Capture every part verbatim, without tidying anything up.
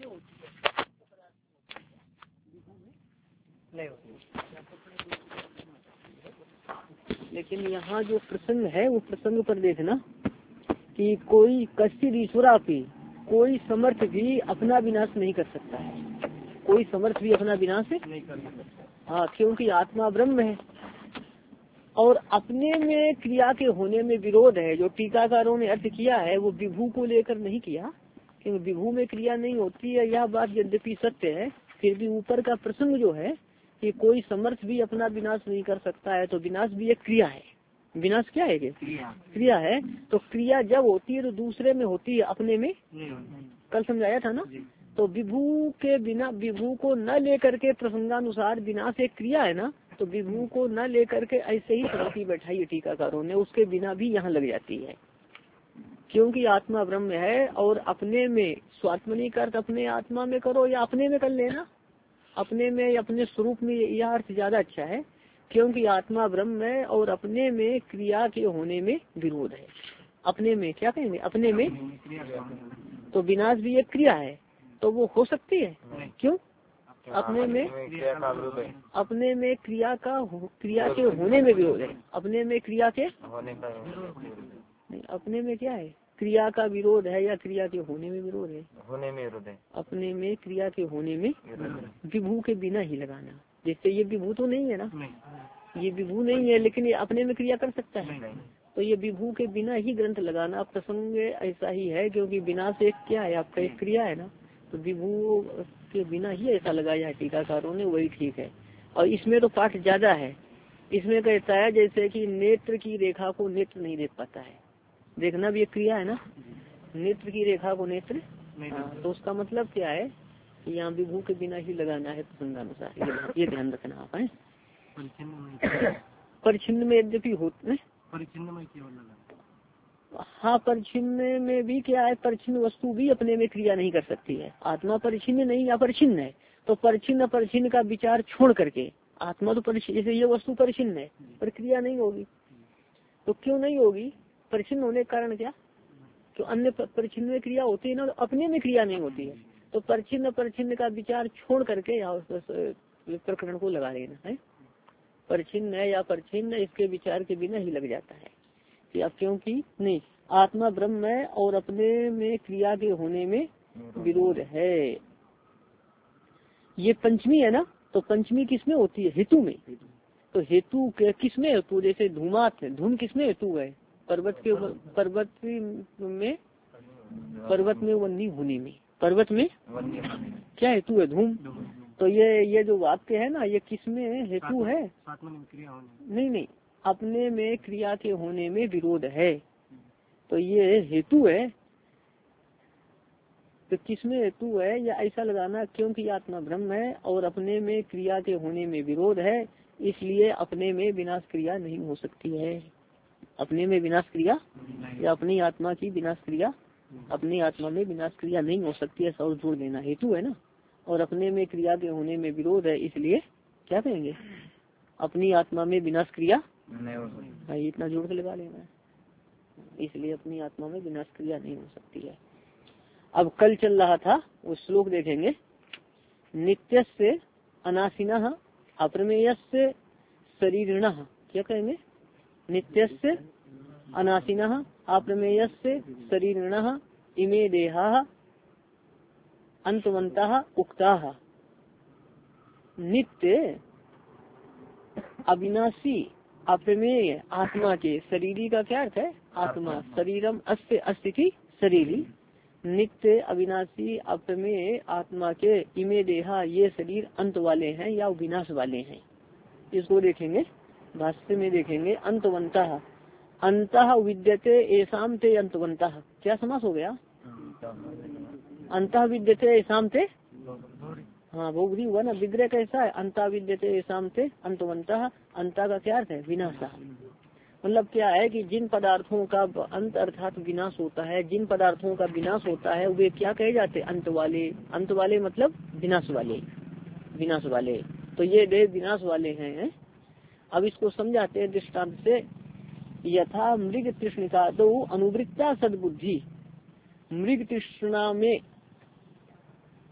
किसमें होती है? नहीं होती। लेकिन यहाँ जो प्रसंग है वो प्रसंग पर देखना कि कोई कश्चित ईश्वरापि, कोई समर्थ भी अपना विनाश नहीं कर सकता है। कोई समर्थ भी अपना विनाश नहीं कर सकता। हाँ, क्योंकि आत्मा ब्रह्म है और अपने में क्रिया के होने में विरोध है। जो टीकाकारों ने अर्थ किया है वो विभू को लेकर नहीं किया, क्योंकि विभू में क्रिया नहीं होती है। यह बात यद्यपि सत्य है, फिर भी ऊपर का प्रसंग जो है कि कोई समर्थ भी अपना विनाश नहीं कर सकता है, तो विनाश भी एक क्रिया है। विनाश क्या है? क्रिया क्रिया है। तो क्रिया जब होती है तो दूसरे में होती है, अपने में कल समझाया था ना। तो विभू के बिना, विभू को न लेकर के प्रसंगानुसार विनाश एक क्रिया है ना, तो विभू को न लेकर के ऐसे ही श्रुति बैठाई है टीकाकारों ने, उसके बिना भी यहाँ लग जाती है। क्योंकि आत्मा ब्रह्म है और अपने में, स्वात्मनी का अर्थ अपने आत्मा में करो या अपने में कर लेना, अपने में अपने स्वरूप में, यह अर्थ ज्यादा अच्छा है। क्योंकि आत्मा ब्रह्म है और अपने में क्रिया के होने में विरोध है। अपने में क्या कहेंगे? अपने में तो विनाश भी एक क्रिया है, तो वो हो सकती है। क्यों? अपने में अपने में क्रिया का क्रिया के होने में विरोध है। अपने में क्रिया के नहीं, अपने में क्या है? क्रिया का विरोध है या क्रिया के होने में विरोध है? होने में विरोध है। अपने में क्रिया के होने में विभू के बिना ही लगाना। जैसे ये विभू तो नहीं है ना, ये विभू नहीं है, लेकिन ये अपने में क्रिया कर सकता है। तो ये विभू के बिना ही ग्रंथ लगाना प्रसंग ऐसा ही है, क्योंकि बिना से क्या है? आपका एक क्रिया है ना, तो विभू के बिना ही ऐसा लगाया है टीकाकारों ने, वही ठीक है। और इसमें तो पाठ ज्यादा है। इसमें कहता है जैसे कि नेत्र की रेखा को नेत्र नहीं देख पाता है। देखना भी एक क्रिया है ना, नेत्र की रेखा को नेत्र। हाँ, तो उसका मतलब क्या है? यहाँ विभू के बिना ही लगाना है प्रसंगानुसार। ये ध्यान रखना आप है। परिचिन्न में यद्यपि होते, परिचिन्न में केवल लगा। हाँ, परिचिन्न में भी क्या है? परिचिन्न वस्तु भी अपने में क्रिया नहीं कर सकती है। आत्मा परिचिन्न नहीं, अपरिचिन्न है। तो परिचिन्न अपरिचिन्न का विचार छोड़ करके आत्मा तो परिचिन्न, जैसे ये वस्तु परिचिन्न है पर क्रिया नहीं होगी। तो क्यों नहीं होगी? परिचिन्न होने का कारण क्या? तो अन्य परिचिन्न में क्रिया होती है ना, तो अपने में क्रिया नहीं होती है। तो परिचिन्न परिचिन्न का विचार छोड़ करके प्रकरण को लगा लेना है। परिचिन्न है या परिचिन्न, इसके विचार के बिना ही लग जाता है कि अब क्योंकि नहीं, आत्मा ब्रह्म है और अपने में क्रिया के होने में विरोध है। ये पंचमी है ना, तो पंचमी किसमें होती है? हेतु में। तो हेतु किसमें? हेतु जैसे धूमात, धूम किसमें हेतु है? पर्वत के, पर्वत में, पर्वत में वन्नी होने में, पर्वत में क्या हेतु है? धूम। तो ये ये जो वाक्य है ना, ये किसमें हेतु है? नहीं नहीं, अपने में क्रिया के होने में विरोध है, तो ये हेतु है। तो किसमें हेतु है या ऐसा लगाना, क्योंकि आत्मा ब्रह्म है और अपने में क्रिया के होने में विरोध है, इसलिए अपने में विनाश क्रिया नहीं हो सकती है। अपने में विनाश क्रिया या अपनी आत्मा की विनाश क्रिया, अपनी आत्मा में विनाश क्रिया नहीं हो सकती है। और जोड़ देना, हेतु है ना, और अपने में क्रिया के होने में विरोध है, इसलिए क्या कहेंगे? अपनी आत्मा में विनाश क्रिया नहीं हो सकती। इतना जोड़ के लगा लेना, इसलिए अपनी आत्मा में विनाश क्रिया नहीं हो सकती है। अब कल चल रहा था वो श्लोक देखेंगे। नित्यस्य अनाशिनः अप्रमेयस्य शरीरिणः, क्या कहेंगे? नित्यस्य अनाशिनः अप्रमेयस्य शरीरिणः इमे देहाः अंतवन्तः उक्ताः। नित्य अविनाशी अप्रमेय आत्मा के, शरीरी का क्या अर्थ है? आत्मा। शरीरम अस्य अस्ति शरीरी। नित्य अविनाशी अप्रमेय आत्मा के इमे देहा, ये शरीर अंत वाले हैं या विनाश वाले हैं। इसको देखेंगे, भाष्य में देखेंगे। अंतवन्तः, अंतः विद्यते एसाम ते अंतवन्तः, क्या समास हो गया? अंतः विद्यते एसाम ते, हाँ बहुब्री हुआ ना। विग्रह कैसा है? अंतः विद्यते एसाम ते अंतवन्तः। अंता का क्या अर्थ है? विनाशा। मतलब क्या है कि जिन पदार्थों का अंत अर्थात विनाश होता है, जिन पदार्थों का विनाश होता है वे क्या कहे जाते? अंत वाले। अंत वाले मतलब विनाश वाले, विनाश वाले। तो ये देह विनाश वाले हैं। अब इसको समझाते हैं दृष्टांत से। यथा मृग तृष्णिका दो अनुवृत्ता सद्बुद्धि, मृग तृष्णा में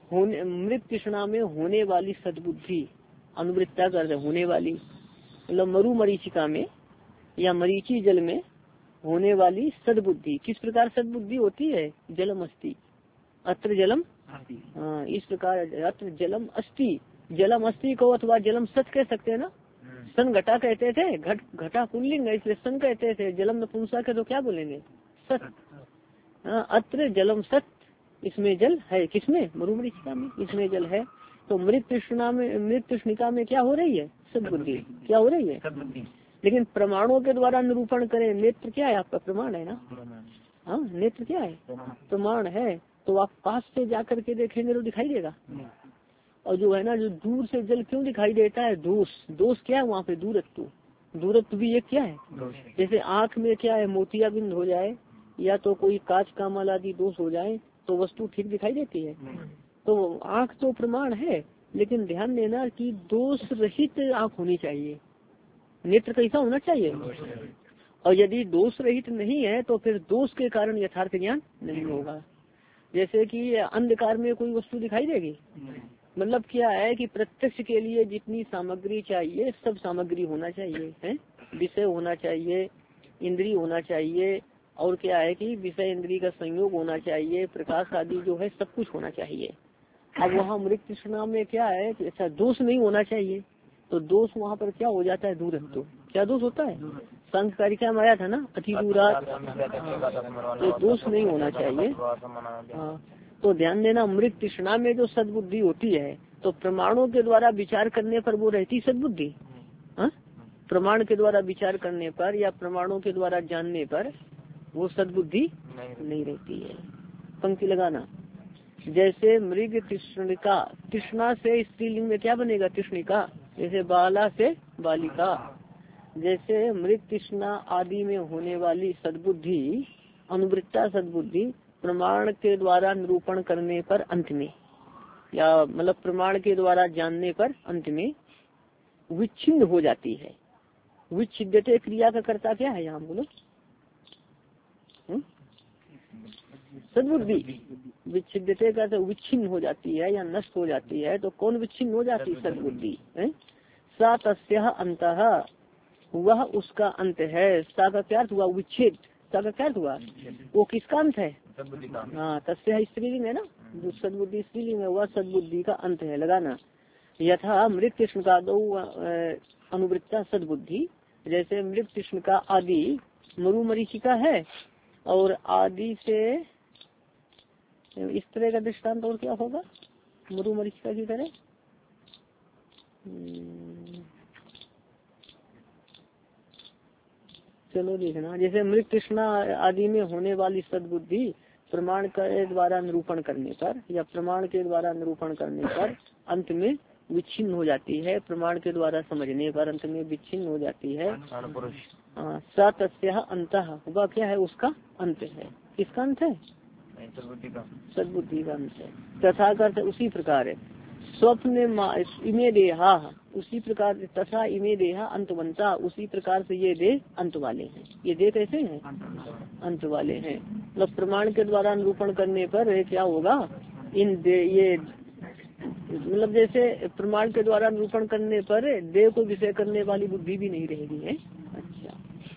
होने मृत तृष्णा में होने वाली सद्बुद्धि, अनुवृत्ता कर होने वाली, मतलब मरु मरीचिका में या मरीची जल में होने वाली सद्बुद्धि। किस प्रकार सद्बुद्धि होती है? जलम अस्ति अत्र जलम, हाँ इस प्रकार अत्र जलम अस्ति, जलम अस्ति को अथवा जलम सत कह सकते हैं ना। सन घटा कहते थे, घट घटा पुल्लिंग है इसलिए सन कहते थे, जलम नपुंसक है तो क्या बोलेंगे? सत। हाँ अत्र जलम सत, इसमें जल है। किसमें? मरुमरीचिका में, इसमें जल है। तो मृत तृष्णा में, मृत तृष्णिका में क्या हो रही है? सद्बुद्धि। क्या हो रही है? लेकिन प्रमाणों के द्वारा निरूपण करें, नेत्र क्या है आपका? प्रमाण है ना। हाँ नेत्र क्या है? प्रमाण है। तो आप पास से जाकर के देखेंगे तो दिखाई देगा। और जो है ना, जो दूर से जल क्यों दिखाई देता है? दोष। दोष क्या है वहाँ पे? दूरत्व। दूरत्व भी एक क्या है? जैसे आँख में क्या है? मोतियाबिंद हो जाए या तो कोई कांच कामल आदि दोष हो जाए तो वस्तु ठीक दिखाई देती है। तो आँख तो प्रमाण है, लेकिन ध्यान देना कि दोष रहित आँख होनी चाहिए। नेत्र कैसा होना चाहिए? और यदि दोष रहित नहीं है तो फिर दोष के कारण यथार्थ ज्ञान नहीं होगा। जैसे कि अंधकार में कोई वस्तु दिखाई देगी? मतलब क्या है कि प्रत्यक्ष के लिए जितनी सामग्री चाहिए सब सामग्री होना चाहिए, है विषय होना चाहिए, इंद्रिय होना चाहिए, और क्या है कि विषय इंद्रिय का संयोग होना चाहिए, प्रकाश आदि जो है सब कुछ होना चाहिए। अब वहाँ मृत तृष्णा में क्या है कि अच्छा दोष नहीं होना चाहिए, तो दोष वहाँ पर क्या हो जाता है? दूरत्व। क्या दोष होता है? संघ कारिका में आया था ना, अति दूरात, तो दोष नहीं होना चाहिए। हाँ तो ध्यान देना, मृत तृष्णा में जो सद्बुद्धि होती है तो प्रमाणों के द्वारा विचार करने पर वो रहती सद्बुद्धि। हाँ प्रमाण के द्वारा विचार करने पर या प्रमाणों के द्वारा जानने पर वो सद्बुद्धि नहीं रहती है। पंक्ति लगाना, जैसे मृग तृष्णिका, तृष्णा से स्त्रीलिंग में क्या बनेगा? तृष्णिका। जैसे बाला से बालिका, जैसे मृग तृष्णा आदि में होने वाली सद्बुद्धि, अनुवृत्ता सद्बुद्धि प्रमाण के द्वारा निरूपण करने पर अंत में, या मतलब प्रमाण के द्वारा जानने पर अंत में विच्छिन्न हो जाती है। विच्छिद्यते क्रिया का कर्ता क्या है यहाँ बोलो? सद्बुद्धि। विच्छिद्यते का तो विच्छिन्न हो जाती है या नष्ट हो जाती है। तो कौन विच्छिन्न हो जाती है? सद्बुद्धि। सा तस्यः अंतः, वह उसका अंत है। सा का क्या अर्थ हुआ? विच्छेद। सा का क्या अर्थ हुआ? वो किसका अंत है? हाँ तस्यः स्त्रीलिंग है ना, जो सद्बुद्धि स्त्रीलिंग है, वह सद्बुद्धि का अंत है। लगाना, यथा मृत कृष्ण का दो अनुवृत्ता सद्बुद्धि, जैसे मृत कृष्ण का आदि मरु मरीचिका है और आदि से इस तरह का दृष्टांत और क्या होगा? मरु मरीचिका की तरह चलो देखना, जैसे मृत तृष्णा आदि में होने वाली सद्बुद्धि प्रमाण के द्वारा निरूपण करने पर या प्रमाण के द्वारा निरूपण करने पर अंत में विच्छिन्न हो जाती है। प्रमाण के द्वारा समझने पर अंत में विच्छिन्न हो जाती है। सा तस्यः अंतः, वह क्या है? उसका अंत है। किसका अंत है? सद्बुद्धि का अंत है। तथा करते उसी प्रकार है स्वप्न इमे देहा, उसी प्रकार तथा इमे देहा अंतवंता, उसी प्रकार से ये देह अंत वाले हैं। ये देह कैसे हैं? अंत वाले हैं। मतलब प्रमाण के द्वारा निरूपण करने पर क्या होगा? इन दे ये मतलब जैसे प्रमाण के द्वारा निरूपण करने पर देह को विषय करने वाली बुद्धि भी नहीं रहेगी है। अच्छा,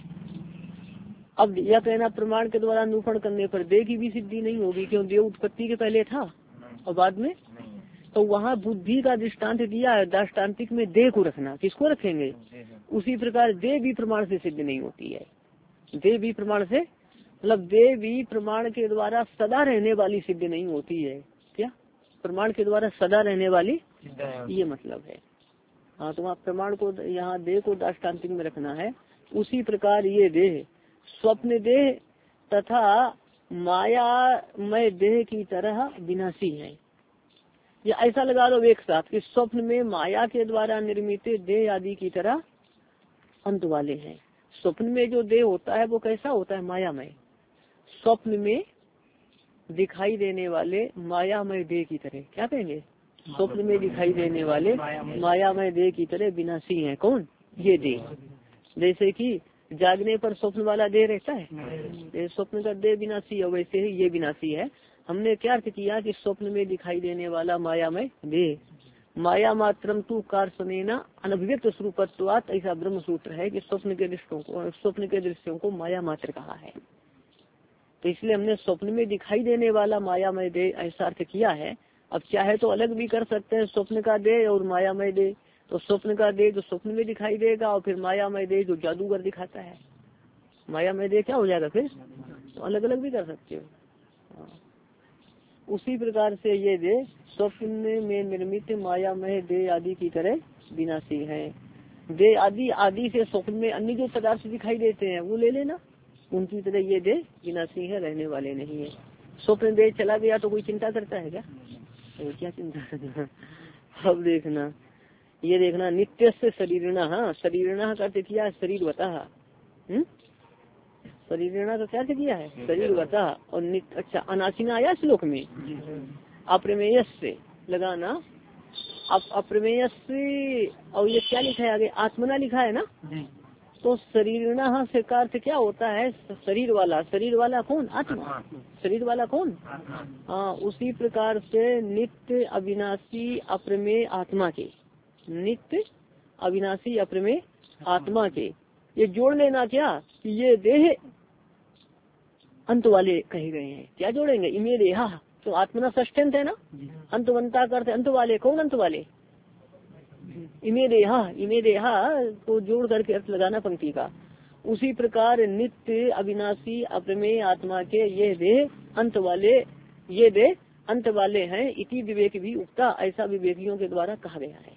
अब यह कहना प्रमाण के द्वारा निरूपण करने पर देह की भी सिद्धि नहीं होगी, क्यों? देह उत्पत्ति के पहले था और बाद में, तो वहाँ बुद्धि का दृष्टांत दिया है। दृष्टांतिक में देह को रखना, किसको रखेंगे? उसी प्रकार देह भी प्रमाण से सिद्ध नहीं होती है। देह भी प्रमाण से, मतलब देह भी प्रमाण के द्वारा सदा रहने वाली सिद्ध नहीं होती है। क्या? प्रमाण के द्वारा सदा रहने वाली, ये मतलब है। हाँ तो वहाँ प्रमाण को, यहाँ देह को दृष्टांतिक में रखना है। उसी प्रकार ये देह स्वप्न देह तथा मायामय देह की तरह विनाशी है। या ऐसा लगा लो एक साथ कि स्वप्न में माया के द्वारा निर्मित देह आदि की तरह अंत वाले हैं। स्वप्न में जो देह होता है वो कैसा होता है? मायामय। स्वप्न में दिखाई देने वाले मायामय देह की तरह, क्या कहेंगे? स्वप्न में दिखाई देने वाले मायामय देह की तरह विनाशी है। कौन? ये देह। जैसे कि जागने पर स्वप्न वाला देह रहता है, स्वप्न का देह विनाशी है, वैसे ही ये विनाशी है। हमने क्या अर्थ किया कि स्वप्न में दिखाई देने वाला मायामय देह, माया मात्रम तू कार्सनेना अनभिव्यक्त स्वरूपत्वात्, ऐसा ब्रह्म सूत्र है कि स्वप्न के दृश्यों को स्वप्न के दृश्यों को माया मात्र कहा है। तो इसलिए हमने स्वप्न में दिखाई देने वाला मायामय देह ऐसा अर्थ किया है। अब चाहे तो अलग भी कर सकते हैं, स्वप्न का देह और मायामय देह। तो स्वप्न का देह जो स्वप्न में दिखाई देगा और फिर मायामय देह जो जादूगर दिखाता है, मायामय देह क्या हो जाएगा फिर, तो अलग अलग भी कर सकते हो। उसी प्रकार से ये देह स्वप्न में निर्मित मायामय देह आदि की तरह विनाशी है। देह आदि आदि से स्वप्न में अन्य जो पदार्थ दिखाई देते हैं वो ले लेना, उनकी तरह ये देह विनाशी है, रहने वाले नहीं है। स्वप्न देह चला गया तो कोई चिंता करता है क्या, तो क्या चिंता करना। अब देखना, ये देखना नित्य से शरीरना, हाँ शरीरना का अर्थ किया है शरीर बता, शरीरना का क्या अर्थ किया है शरीर बता। और नित्य, अच्छा अनासिना आया श्लोक में, अप्रमेय से लगाना, अब अप्रमेय से, और ये क्या लिखा है आगे, आत्मना लिखा है ना। तो शरीरना से का अर्थ क्या होता है, शरीर वाला। शरीर वाला कौन, आत्मा। शरीर वाला कौन, हाँ। उसी प्रकार से नित्य अविनाशी अप्रमेय आत्मा के, नित्य अविनाशी अप्रमेय आत्मा के, ये जोड़ लेना क्या कि ये देह अंत वाले कहे गए हैं। क्या जोड़ेंगे, इमे देहा, तो आत्मना षष्ठ्यंत है ना, अंतवंता करते अंत वाले, कौन अंत वाले, इमे देहा, इमे देहा को जोड़ करके अर्थ लगाना पंक्ति का। उसी प्रकार नित्य अविनाशी अप्रमेय आत्मा के ये देह अंत वाले, ये देह अंत वाले हैं। इति विवेक भी उक्ता, ऐसा विवेकियों के द्वारा कहा गया है,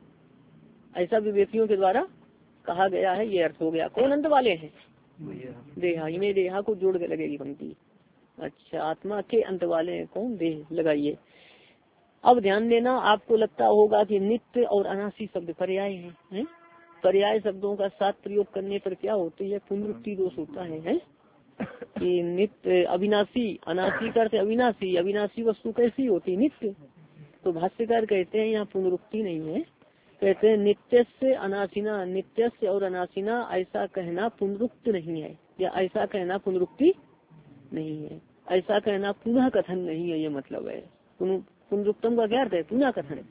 ऐसा विवेकियों के द्वारा कहा गया है। ये अर्थ हो गया, कौन अंत वाले हैं, देहा, इमे देहा को जोड़ के लगेगी पंक्ति। अच्छा, आत्मा के अंत वाले हैं कौन, देह, लगाइए। अब ध्यान देना, आपको लगता होगा कि नित्य और अनासी शब्द पर्याय हैं, है? पर्याय शब्दों का साथ प्रयोग करने पर क्या होती है, पुनरुक्ति दोष होता है, है? कि नित्य अविनाशी, अनासी करते अविनाशी, अविनाशी वस्तु कैसी होती, नित्य। तो भाष्यकार कहते हैं यहाँ पुनरुक्ति नहीं है, कहते हैं नित्य से अनासिना, नित्य से और अनासिना ऐसा कहना पुनरुक्त नहीं है, या ऐसा कहना पुनरुक्ति नहीं है, ऐसा कहना पुनः कथन नहीं है, ये मतलब है। पुनरुक्तम का क्या अर्थ है, पुनः कथन।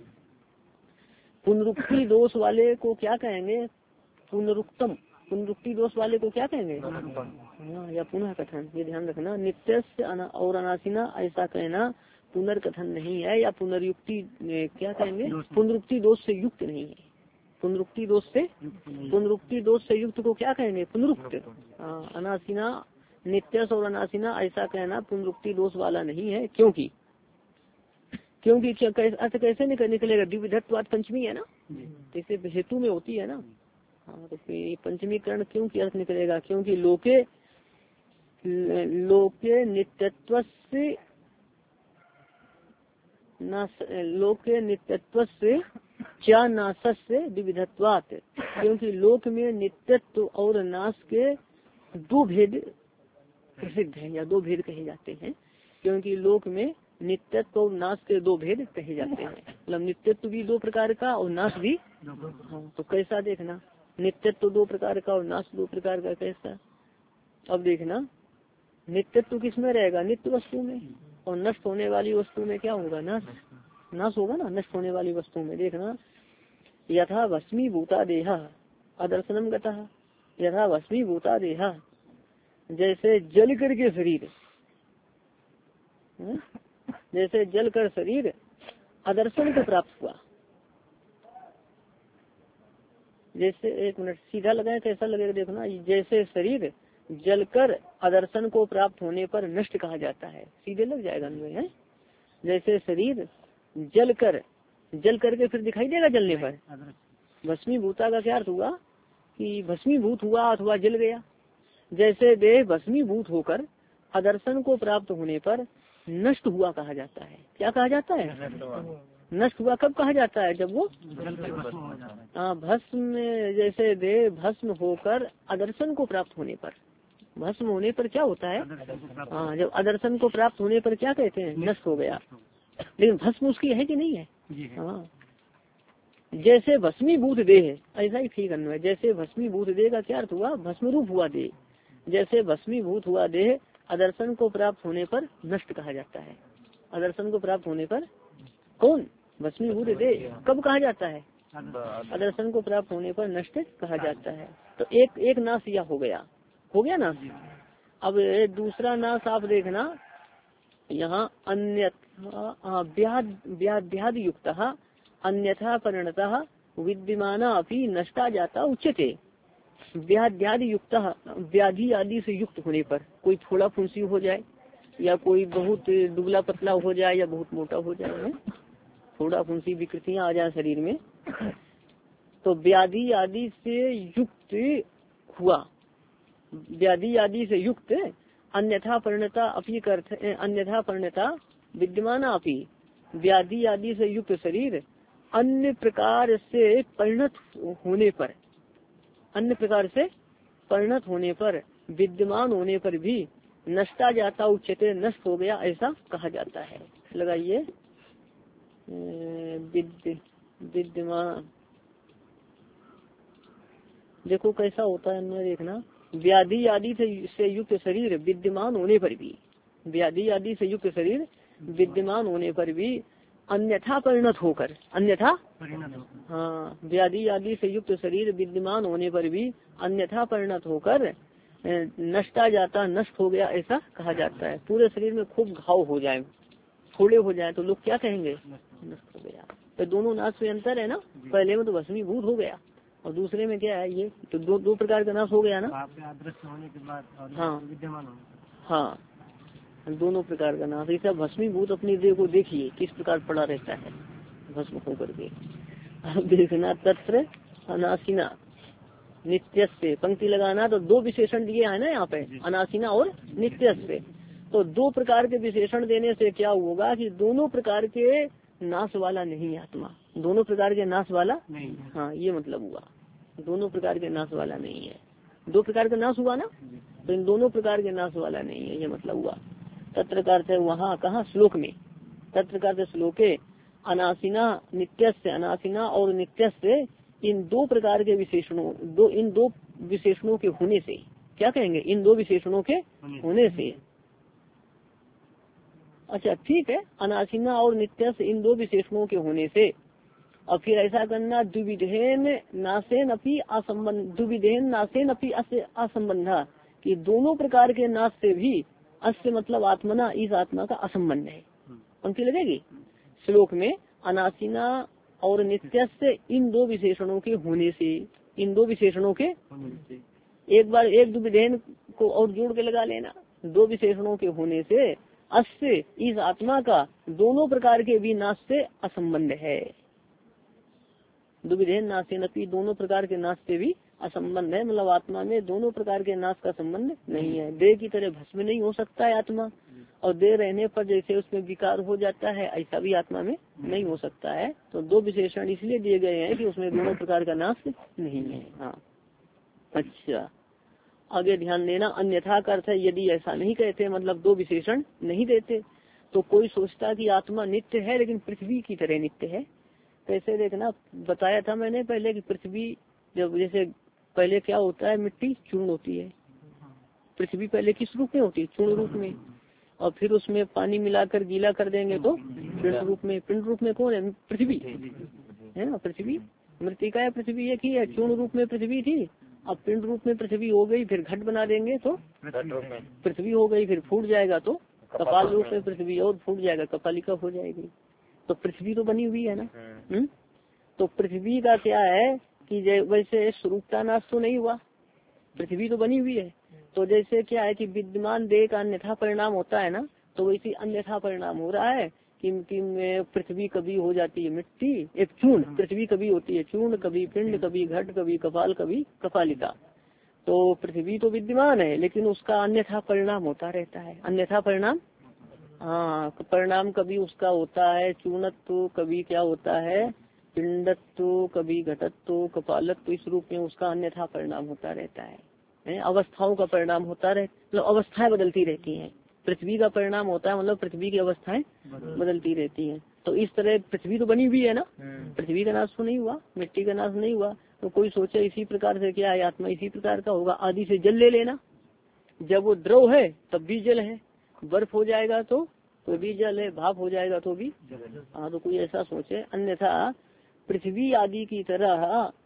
पुनरुक्ति दोष वाले को क्या कहेंगे, पुनरुक्तम, पुनरुक्ति दोष वाले को क्या कहेंगे, या पुनः कथन। ये ध्यान रखना, नित्य से और अनासिना ऐसा कहना पुनर्कथन नहीं है, या पुनर्युक्ति क्या कहेंगे, पुनरुक्ति दोष से युक्त नहीं है। पुनरुक्ति दोष से, पुनरुक्ति दोष से युक्त को क्या कहेंगे, पुनरुक्त। अनासिना, नित्य और अनासिना ऐसा कहना पुनरुक्ति दोष वाला नहीं है। क्योंकि क्योंकि क्या अर्थ कैसे निकलेगा, द्विविधत्वाद पंचमी है ना, जैसे हेतु में होती है ना। हाँ, तो पंचमी करण क्यों की अर्थ निकलेगा, क्योंकि लोके लोके नित्यत्व से लोके नित्यत्व से क्या नाश से द्विविधत्वात्, क्योंकि लोक में नित्यत्व और नाश के दो भेद प्रसिद्ध है, या दो भेद कहे जाते हैं। क्योंकि लोक में नित्यत्व और नाश के दो भेद कहे जाते हैं, मतलब नित्यत्व भी दो प्रकार का और नाश भी। हाँ, तो कैसा देखना, नित्यत्व दो प्रकार का और नाश दो प्रकार का, कैसा। अब देखना, नित्यत्व किस में रहेगा, नित्य वस्तु में, और नष्ट होने वाली वस्तु में क्या होगा, नाश, नाश होगा ना नष्ट होने वाली वस्तु में। देखना, यथा भस्मी भूता देहा अदर्शनम गतः, यथा भस्मी भूता देहा, जैसे जल कर के शरीर, जैसे जल कर शरीर अदर्शन को प्राप्त हुआ। जैसे, एक मिनट सीधा लगाए कैसा लगेगा, देखना, जैसे शरीर जलकर अदर्शन को प्राप्त होने पर नष्ट कहा जाता है, सीधे लग जाएगा अन्वय, है। जैसे शरीर जल कर, जल करके फिर दिखाई देगा जलने पर, भस्मीभूता का क्या अर्थ हुआ कि भस्मीभूत हुआ अथवा जल गया। जैसे देह भस्मीभूत होकर अदर्शन को प्राप्त होने पर नष्ट हुआ कहा जाता है। क्या कहा जाता है, नष्ट हुआ कब कहा जाता है, जब वो हाँ भस्म, जैसे देह भस्म होकर अदर्शन को प्राप्त होने पर, भस्म होने पर क्या होता है, हाँ जब अदर्शन को प्राप्त होने पर क्या कहते हैं, नष्ट हो गया। लेकिन भस्म उसकी है कि नहीं है, हाँ। जैसे भस्मीभूत देह, ऐसा ही ठीक अन्वय, जैसे भस्मीभूत देह का क्या अर्थ हुआ, भस्म रूप हुआ देह। जैसे भस्मीभूत हुआ देह अदर्शन को प्राप्त होने पर नष्ट कहा जाता है। अदर्शन को प्राप्त होने पर कौन भस्मीभूत देह कब कहा जाता है? अदर्शन को प्राप्त होने पर नष्ट कहा जाता है। तो एक एक नाश यह हो गया हो गया ना। अब दूसरा नाश आप देखना यहाँ अन्यथा व्याध्याद युक्त अन्यथा परिणतः विद्यमाना अपनी नष्टा जाता उच्यते। व्याध्यादि युक्त व्याधि आदि से युक्त होने पर, कोई थोड़ा फुंसी हो जाए या कोई बहुत दुबला पतला हो जाए या बहुत मोटा हो जाए, थोड़ा फुंसी विकृतियां आ जाए शरीर में, तो व्याधि आदि से युक्त हुआ, व्याधि आदि से युक्त अन्यथा परिणता अपनी अर्थ अन्यथा परिणता विद्यमान अपनी व्याधि आदि से युक्त शरीर अन्य प्रकार से परिणत होने पर, अन्य प्रकार से परिणत होने पर विद्यमान होने पर भी नष्टा जाता उच्चते नष्ट हो गया ऐसा कहा जाता है। लगाइए विद्य विद्यमान, देखो कैसा होता है अन्य देखना, व्याधि आदि से युक्त शरीर विद्यमान होने पर भी, व्याधि आदि से युक्त शरीर विद्यमान होने पर भी अन्यथा परिणत होकर, अन्यथा हाँ व्याधि आदि से युक्त शरीर विद्यमान होने पर भी अन्यथा परिणत होकर नष्टा जाता नष्ट हो गया ऐसा कहा जाता है। पूरे शरीर में खूब घाव हो जाए, फोड़े हो जाए तो लोग क्या कहेंगे? नष्ट हो गया। तो दोनों नाश में अंतर है ना, पहले में तो भस्मीभूत हो गया और दूसरे में क्या है ये, तो दो दो प्रकार का नाश हो गया ना। होने के बाद हाँ विद्यमान हाँ दोनों प्रकार का नाश। ऐसा भस्मीभूत अपनी देह को देखिए किस प्रकार पड़ा रहता है भस्म होकर के। अब देखना तत्र अनासिना नित्यस्य, पंक्ति लगाना तो दो विशेषण दिए है ना यहाँ पे, अनासिना और नित्यस्य। तो दो प्रकार के विशेषण देने से क्या होगा कि दोनों प्रकार के नाश वाला नहीं है आत्मा, दोनों प्रकार के नाश वाला नहीं। हाँ ये मतलब हुआ, दोनों प्रकार के नाश वाला नहीं है। दो प्रकार का नाश हुआ ना, तो इन दोनों प्रकार के नाश वाला नहीं है ये मतलब हुआ। तत्र का अर्थ है वहाँ कहा श्लोक में, तत्र का अर्थ श्लोके अनासिना नित्यस्य, अनासिना और नित्यस्य इन दो प्रकार के विशेषणों, दो इन दो विशेषणों के होने से, क्या कहेंगे, इन दो विशेषणों के होने से। अच्छा ठीक है, अनासिना और नित्यस्य इन दो विशेषणों के होने से। और फिर ऐसा करना द्विविधेन नासेन अपि असंबंध, द्विविधेन नासेन अपि अस्य असंबंधा, कि दोनों प्रकार के नाश से भी अस्य मतलब आत्मना इस आत्मा का असंबंध है। पंक्ति लगेगी श्लोक में, अनासिना और नित्यस्य इन दो विशेषणों के होने से, इन दो विशेषणों के एक बार एक द्विविधेन को और जोड़ के लगा लेना, दो विशेषणों के होने से अस्य इस आत्मा का दोनों प्रकार के भी नाश से असंबंध है। द्विविधेन नाशेन अपि दोनों प्रकार के नाश से भी असंबंध है, मतलब आत्मा में दोनों प्रकार के नाश का संबंध नहीं है। देह की तरह भस्म नहीं हो सकता है आत्मा, और देह रहने पर जैसे उसमें विकार हो जाता है ऐसा भी आत्मा में नहीं हो सकता है। तो दो विशेषण इसलिए दिए गए हैं कि उसमें दोनों प्रकार का नाश नहीं है। हाँ अच्छा आगे ध्यान देना, अन्यथा का अर्थ है यदि ऐसा नहीं कहते, मतलब दो विशेषण नहीं देते, तो कोई सोचता कि आत्मा नित्य है लेकिन पृथ्वी की तरह नित्य है। कैसे देखना, बताया था मैंने पहले कि पृथ्वी जब जैसे पहले क्या होता है, मिट्टी चूर्ण होती है, पृथ्वी पहले किस रूप में होती है, चूर्ण रूप में, और फिर उसमें पानी मिलाकर गीला कर देंगे तो पिंड रूप में। पिंड रूप में कौन है, पृथ्वी है ना, पृथ्वी मृतिका है, पृथ्वी एक ही है। चूर्ण रूप में पृथ्वी थी, अब पिंड रूप में पृथ्वी हो गई, फिर घट बना देंगे तो पृथ्वी हो गई, फिर फूट जाएगा तो कपाल रूप में पृथ्वी और फूट जाएगा, कपालिका हो जाएगी। तो पृथ्वी तो बनी हुई है ना। हुँ? तो पृथ्वी का क्या है कि वैसे स्वरूपता नाश तो नहीं हुआ, पृथ्वी तो बनी हुई है। तो जैसे क्या है कि विद्यमान देह का अन्यथा परिणाम होता है ना, तो वैसे अन्यथा परिणाम हो रहा है कि, कि पृथ्वी कभी हो जाती है मिट्टी, एक चूर्ण, पृथ्वी कभी होती है चूर्ण, कभी पिंड, कभी घट, कभी कपाल, कभी कपालिका। तो पृथ्वी तो विद्यमान है लेकिन उसका अन्यथा परिणाम होता रहता है, अन्यथा परिणाम। हाँ परिणाम कभी उसका होता है चूर्णत्व, कभी क्या होता है पिंडत्व, कभी घटत्व, कपालत्व, इस रूप में उसका अन्यथा परिणाम होता रहता है। अवस्थाओं का परिणाम होता रहे, मतलब अवस्थाएं बदलती रहती हैं। पृथ्वी का परिणाम होता है मतलब पृथ्वी की अवस्थाएं बदलती रहती हैं। तो इस तरह पृथ्वी तो बनी हुई है ना, पृथ्वी का नाश तो नहीं हुआ, मिट्टी का नाश नहीं हुआ। तो कोई सोचे इसी प्रकार से क्या है आत्मा इसी प्रकार का होगा, आदि से जल ले लेना, जब वो द्रव है तब भी जल है, बर्फ हो जाएगा तो तो भी जल है, भाप हो जाएगा तो भी। हाँ, तो कोई ऐसा सोचे। अन्यथा पृथ्वी आदि की तरह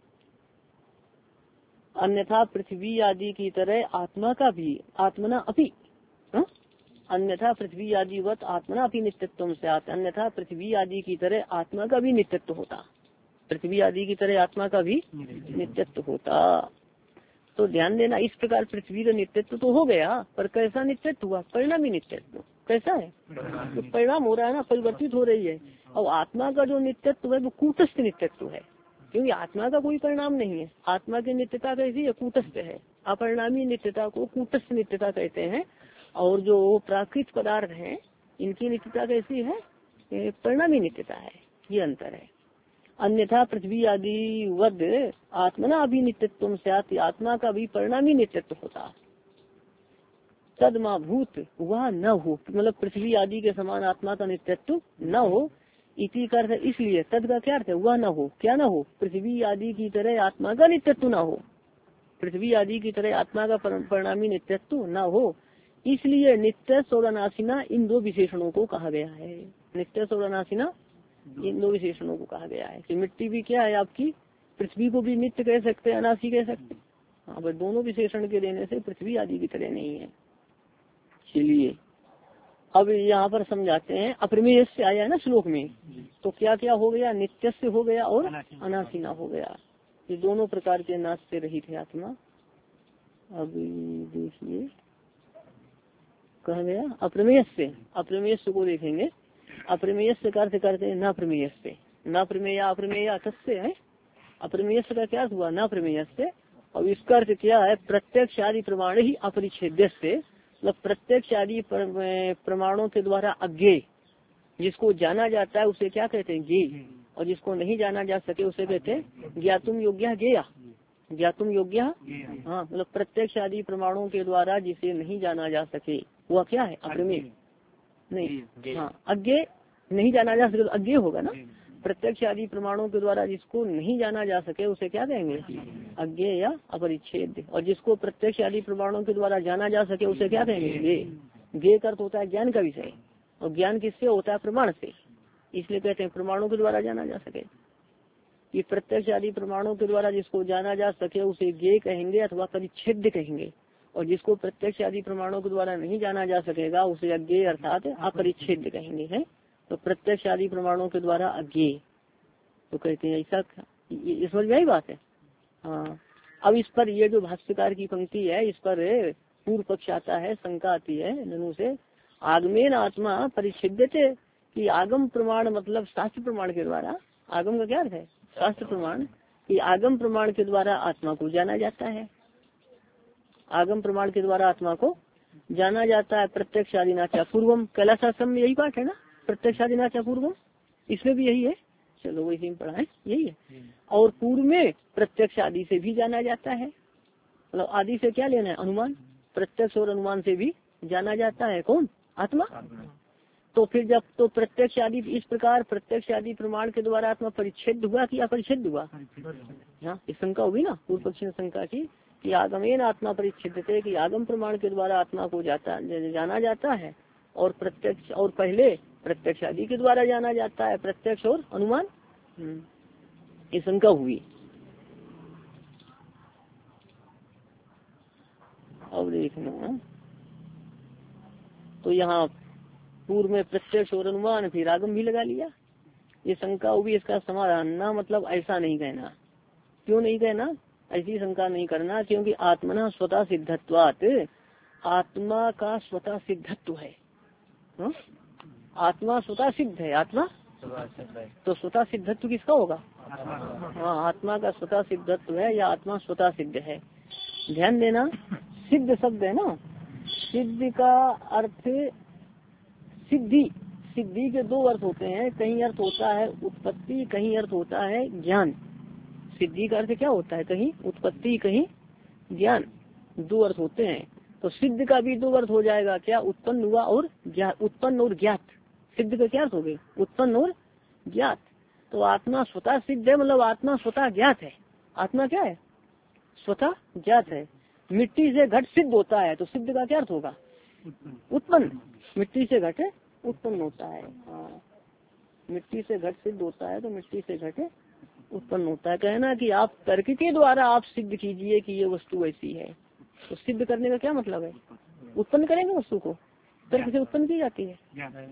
अन्यथा पृथ्वी आदि की तरह आत्मा का भी आत्मना अपि हा? अन्यथा पृथ्वी आदिवत आत्मना अपनी नित्यत्व से आते, अन्यथा पृथ्वी आदि की तरह आत्मा का भी नित्यत्व होता, पृथ्वी आदि की तरह आत्मा का भी नित्यत्व होता। तो ध्यान देना, इस प्रकार पृथ्वी का नित्यत्व तो हो गया, पर कैसा नित्यत्व हुआ? परिणामी नित्यत्व। कैसा है? तो परिणाम हो रहा है ना, परिवर्तित हो रही है। और आत्मा का जो नित्यत्व है वो कूटस्थ नित्यत्व है, क्योंकि आत्मा का कोई परिणाम नहीं है। आत्मा की नित्यता कैसी है? कूटस्थ है। अपरिणामी नित्यता को कूटस्थ नित्यता कहते हैं। और जो प्राकृत पदार्थ हैं इनकी नित्यता कैसी है? परिणामी नित्यता है। ये अंतर है। अन्यथा पृथ्वी आदि वद आत्मना अभी नित्यत्व से आत्मा का भी परिणामी नित्यत्व होता। तदमा भूत वह न हो, मतलब पृथ्वी आदि के समान आत्मा का नित्यत्व न हो। इति का अर्थ इसलिए, तद का क्या अर्थ है? वह न हो, क्या न हो? पृथ्वी आदि की तरह आत्मा का नित्यत्व न हो, पृथ्वी आदि की तरह आत्मा का परिणामी नित्यत्व न हो। इसलिए नित्य और अनासिना इन दो विशेषणों को कहा गया है। नित्य और अनासिना इन दो विशेषणों को कहा गया है कि मिट्टी भी क्या है आपकी, पृथ्वी को भी नित्य कह सकते हैं, अनासी कह सकते हैं। हाँ, बस दोनों विशेषण के देने से पृथ्वी आदि की तरह नहीं है। चलिए अब यहाँ पर समझाते हैं। अप्रमेय से आया है ना श्लोक में, तो क्या क्या हो गया? नित्य से हो गया और अनासीना हो गया। ये दोनों प्रकार के नाश से रहित है आत्मा। अभी देखिए कहा गया अप्रमेय से, अप्रमेय को देखेंगे। अप्रमेय से अर्थ करते हैं न प्रमेय से, न प्रमेय अप्रमेय तस्य है। अप्रमेय का क्या हुआ? न प्रमेय से। और इसका अर्थ क्या है? प्रत्यक्ष आदि प्रमाण ही अपरिच्छेद्य से, मतलब प्रत्यक्ष आदि प्रमाणों के द्वारा अज्ञेय, जिसको जाना जाता है उसे क्या कहते हैं? ज्ञेय। और जिसको नहीं जाना जा सके उसे कहते हैं ज्ञातुम योग्य ज्ञेय, ज्ञातुम योग्य। हाँ, मतलब प्रत्यक्ष आदि प्रमाणों के द्वारा जिसे नहीं जाना जा सके वह क्या है? अप्रमेय नहीं। हाँ, अज्ञेय नहीं जाना जा सके तो अज्ञेय होगा ना। प्रत्यक्ष आदि प्रमाणों के द्वारा जिसको नहीं जाना जा सके उसे क्या कहेंगे? अज्ञेय या अपरिच्छेद। और जिसको प्रत्यक्ष आदि प्रमाणों के द्वारा जाना जा सके उसे क्या कहेंगे? ज्ञेय। ज्ञेय का अर्थ होता है ज्ञान का विषय, और ज्ञान किससे होता है? प्रमाण से। इसलिए कहते हैं प्रमाणों के द्वारा जाना जा सके। ये प्रत्यक्ष आदि प्रमाणों के द्वारा जिसको जाना जा सके उसे ज्ञेय कहेंगे अथवा परिच्छेद कहेंगे। और जिसको प्रत्यक्ष आदि प्रमाणों के द्वारा नहीं जाना जा सकेगा उसे अज्ञेय अर्थात अपरिच्छेद कहेंगे। है तो प्रत्यक्ष आदि प्रमाणों के द्वारा अज्ञेय तो कहते हैं ऐसा। इस पर यही बात है। हाँ, अब इस पर ये जो भाष्यकार की पंक्ति है इस पर पूर्व पक्ष आता है, शंका आती है ननु से। आगमेन आत्मा परिच्छेद्यते, कि आगम प्रमाण मतलब शास्त्र प्रमाण के द्वारा। आगम का क्या अर्थ है? शास्त्र प्रमाण। कि आगम प्रमाण के द्वारा आत्मा को जाना जाता है, आगम प्रमाण के द्वारा आत्मा को जाना जाता है। प्रत्यक्ष आदि नाचा पूर्वम, कैलाशाश्रम में यही बात है ना, प्रत्यक्ष आदि नाचा पूर्वम, इसमें भी यही है। चलो वैसे ही पढ़ा है, यही है। और पूर्व में प्रत्यक्ष आदि से भी जाना जाता है, मतलब आदि से क्या लेना है? अनुमान। प्रत्यक्ष और अनुमान से भी जाना जाता है कौन? आत्मा। तो फिर जब तो प्रत्यक्ष आदि इस प्रकार प्रत्यक्ष आदि प्रमाण के द्वारा आत्मा परिच्छेद हुआ कि अपरिच्छेद हुआ? हाँ, इस शंका हुई ना पूर्व पक्ष ने शंका की कि आगमेन आत्मा परिच्छेदते, कि आगम प्रमाण के द्वारा आत्मा को जाता जाना जाता है। और प्रत्यक्ष और पहले प्रत्यक्ष आदि के द्वारा जाना जाता है, प्रत्यक्ष और अनुमान। ये शंका हुई। अब देखना तो यहाँ पूर्व में प्रत्यक्ष और अनुमान फिर आगम भी लगा लिया। ये शंका हुई, इसका समाधान ना मतलब ऐसा नहीं कहना। क्यों नहीं कहना? ऐसी शंका नहीं करना, क्योंकि आत्मना स्वतः सिद्धत्वात्, आत्मा का स्वतः सिद्धत्व है। हा? आत्मा स्वतः सिद्ध है। आत्मा तो स्वतः सिद्धत्व किसका होगा? हाँ, आत्मा का स्वतः सिद्धत्व है या आत्मा स्वतः सिद्ध है। ध्यान देना, सिद्ध शब्द है ना, सिद्ध का अर्थ सिद्धि। सिद्धि के दो अर्थ होते हैं, कहीं अर्थ होता है उत्पत्ति, कहीं अर्थ होता है ज्ञान। सिद्धि का अर्थ क्या होता है? कहीं उत्पत्ति, कहीं ज्ञान, दो अर्थ होते हैं। तो सिद्ध का भी दो अर्थ हो जाएगा, क्या? उत्पन्न हुआ और ज्ञात, उत्पन्न और ज्ञात। सिद्ध का क्या अर्थ हो गए? उत्पन्न और ज्ञात। तो आत्मा स्वतः सिद्ध है, मतलब आत्मा स्वतः ज्ञात है। आत्मा क्या है? स्वतः ज्ञात है। मिट्टी से घट सिद्ध होता है तो सिद्ध का क्या अर्थ होगा? उत्पन्न। मिट्टी से घट उत्पन्न होता है। हाँ, मिट्टी से घट सिद्ध होता है तो मिट्टी से घट उत्पन्न होता है। कहना कि आप तर्क के द्वारा आप सिद्ध कीजिए कि ये वस्तु ऐसी है, तो सिद्ध करने का क्या मतलब है? उत्पन्न करेंगे वस्तु को, तर्क से उत्पन्न की जाती है।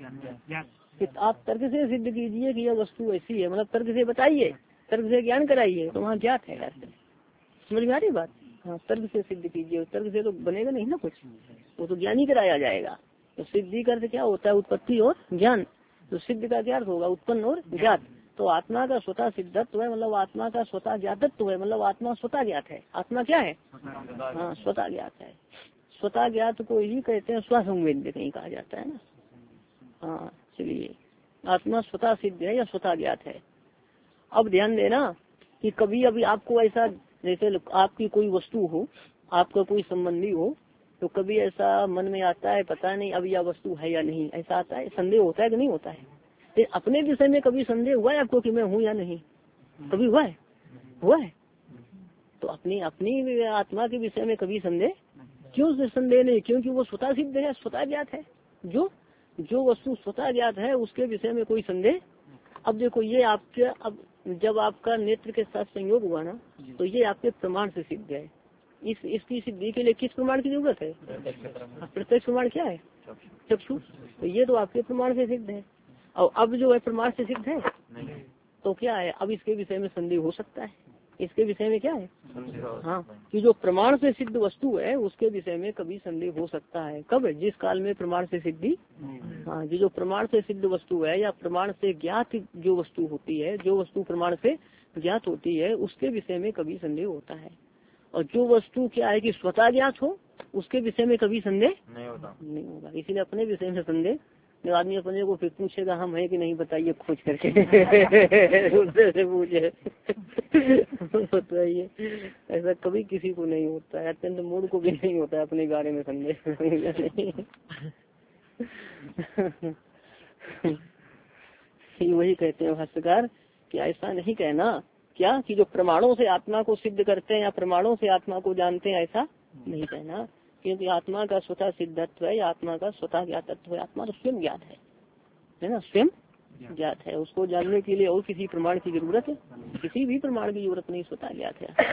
कि आप तर्क से सिद्ध कीजिए कि यह वस्तु ऐसी है, मतलब तर्क से बताइए, तर्क से ज्ञान कराइए, तो वहाँ ज्ञात है। समझ में आ रही बात? हाँ, तर्क से सिद्ध कीजिए, तर्क से तो बनेगा नहीं ना कुछ, वो तो ज्ञान ही कराया जाएगा। तो सिद्धि का अर्थ क्या होता है? उत्पत्ति और ज्ञान। तो सिद्ध का क्या अर्थ होगा? उत्पन्न और ज्ञात। तो आत्मा का स्वतः सिद्धत्व है, मतलब आत्मा का स्वतः ज्ञातत्व है, मतलब आत्मा स्वतः ज्ञात है। आत्मा क्या है? हाँ, स्वतः ज्ञात है। स्वतः ज्ञात को ही कहते हैं स्वसंवेद्य, कहीं कहा जाता है ना। हाँ, चलिए, आत्मा स्वतः सिद्ध है या स्वतः ज्ञात है। अब ध्यान देना कि कभी अभी आपको ऐसा, जैसे आपकी कोई वस्तु हो, आपका कोई संबंधी हो, तो कभी ऐसा मन में आता है पता नहीं अब यह वस्तु है या नहीं, ऐसा आता है, संदेह होता है कि नहीं होता है? तो अपने विषय में कभी संदेह हुआ है आपको कि मैं हूँ या नहीं? कभी हुआ है? हुआ है? तो अपनी अपनी आत्मा के विषय में कभी संदेह क्यों संदेह नहीं? क्योंकि वो स्वतः सिद्ध है, स्वतः ज्ञात है। जो जो वस्तु स्वतः ज्ञात है उसके विषय में कोई संदेह। अब देखो, ये आपके, अब जब आपका नेत्र के साथ संयोग हुआ ना, तो ये आपके प्रमाण से सिद्ध है। इस इसकी सिद्धि के लिए किस प्रमाण की जरूरत है? प्रत्यक्ष प्रमाण क्या है? चक्षु। तो ये तो आपके प्रमाण से सिद्ध है। और अब जो है प्रमाण से सिद्ध है, तो क्या है? अब इसके विषय में संदेह हो सकता है। इसके विषय में क्या है? हाँ, कि जो प्रमाण से सिद्ध वस्तु है उसके विषय में कभी संदेह हो सकता है। कब? जिस काल में प्रमाण से सिद्धि, हाँ, जो प्रमाण से सिद्ध वस्तु है या प्रमाण से ज्ञात जो वस्तु होती है, जो वस्तु प्रमाण से ज्ञात होती है, उसके विषय में कभी संदेह होता है। और जो वस्तु क्या है कि स्वतः ज्ञात हो, उसके विषय में कभी संदेह नहीं होता, नहीं होगा। इसीलिए अपने विषय में संदेह, जब आदमी अपने को फिर पूछेगा हम है कि नहीं बताइए खोज करके दूसरे से पूछे बताइए, ऐसा कभी किसी को नहीं होता है। अत्यंत मूड को भी नहीं होता है अपने बारे में संदेह वही कहते हैं भाष्यकार कि ऐसा नहीं कहना क्या कि जो प्रमाणों से आत्मा को सिद्ध करते हैं या प्रमाणों से आत्मा को जानते हैं, ऐसा नहीं कहना। क्योंकि आत्मा का स्वतः सिद्धत्व है या आत्मा का स्वतः ज्ञातत्व है। आत्मा तो स्वयं ज्ञात है, है ना, स्वयं ज्ञात है। उसको जानने के लिए और किसी प्रमाण की जरूरत है? किसी भी प्रमाण की जरूरत नहीं, स्वतः ज्ञात है।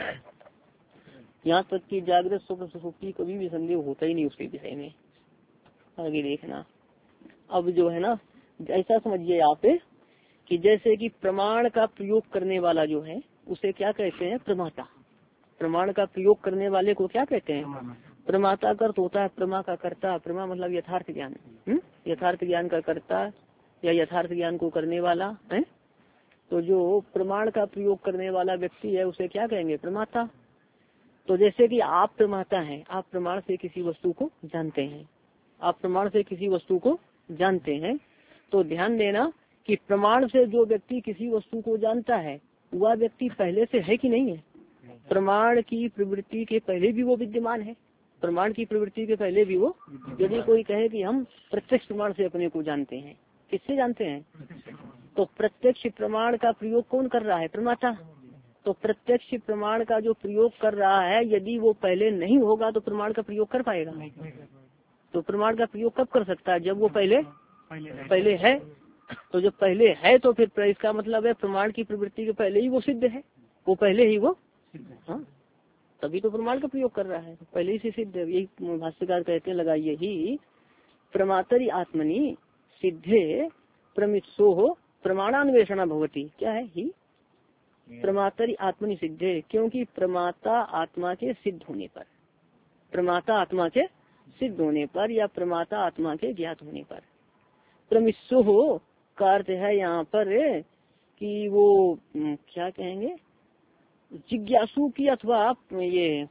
यहाँ तक कि जागृत स्वप्न सुषुप्ति कभी भी संदेह होता ही नहीं उसके विषय में। आगे देखना, अब जो है ना, ऐसा समझिए आप कि जैसे कि प्रमाण का प्रयोग करने वाला जो है उसे क्या कहते हैं? प्रमाता। प्रमाण का प्रयोग करने वाले को क्या कहते हैं? प्रमाता का अर्थ होता है प्रमा का कर्ता। प्रमा मतलब यथार्थ ज्ञान, यथार्थ ज्ञान का कर्ता या यथार्थ ज्ञान को करने वाला है। तो जो प्रमाण का प्रयोग करने वाला व्यक्ति है उसे क्या कहेंगे? प्रमाता। तो जैसे कि आप प्रमाता हैं, आप प्रमाण से किसी वस्तु को जानते हैं, आप प्रमाण से किसी वस्तु को जानते हैं, तो ध्यान देना कि प्रमाण से जो व्यक्ति किसी वस्तु को जानता है वह व्यक्ति पहले से है कि नहीं है? प्रमाण की प्रवृत्ति के पहले भी वो विद्यमान है, प्रमाण की प्रवृत्ति के पहले भी वो। यदि कोई कहे कि हम प्रत्यक्ष प्रमाण से अपने को जानते हैं, किससे जानते हैं? तो प्रत्यक्ष प्रमाण का प्रयोग कौन कर रहा है? प्रमाता। तो प्रत्यक्ष प्रमाण का जो प्रयोग कर रहा है, यदि वो पहले नहीं होगा तो प्रमाण का प्रयोग कर पाएगा? तो प्रमाण का प्रयोग कब कर सकता है? जब वो पहले पहले है। तो जब पहले है तो फिर इसका मतलब है प्रमाण की प्रवृत्ति के पहले ही वो सिद्ध है, वो पहले ही वो, हाँ, तभी तो प्रमाण का प्रयोग कर रहा है, पहले ही से सिद्ध है। यही भाष्यकार कहते हैं, लगाइए ही प्रमातरी आत्मनि सिद्धे प्रमित्सो हो प्रमाणान्वेषणा भवती। क्या है ही? प्रमातरी आत्मनि सिद्धे, क्योंकि प्रमाता आत्मा के सिद्ध होने पर, प्रमाता आत्मा के सिद्ध होने पर या प्रमाता आत्मा के ज्ञात होने पर। प्रमित्सो हो का अर्थ है यहाँ पर कि वो क्या कहेंगे, जिज्ञासु की अथवा ये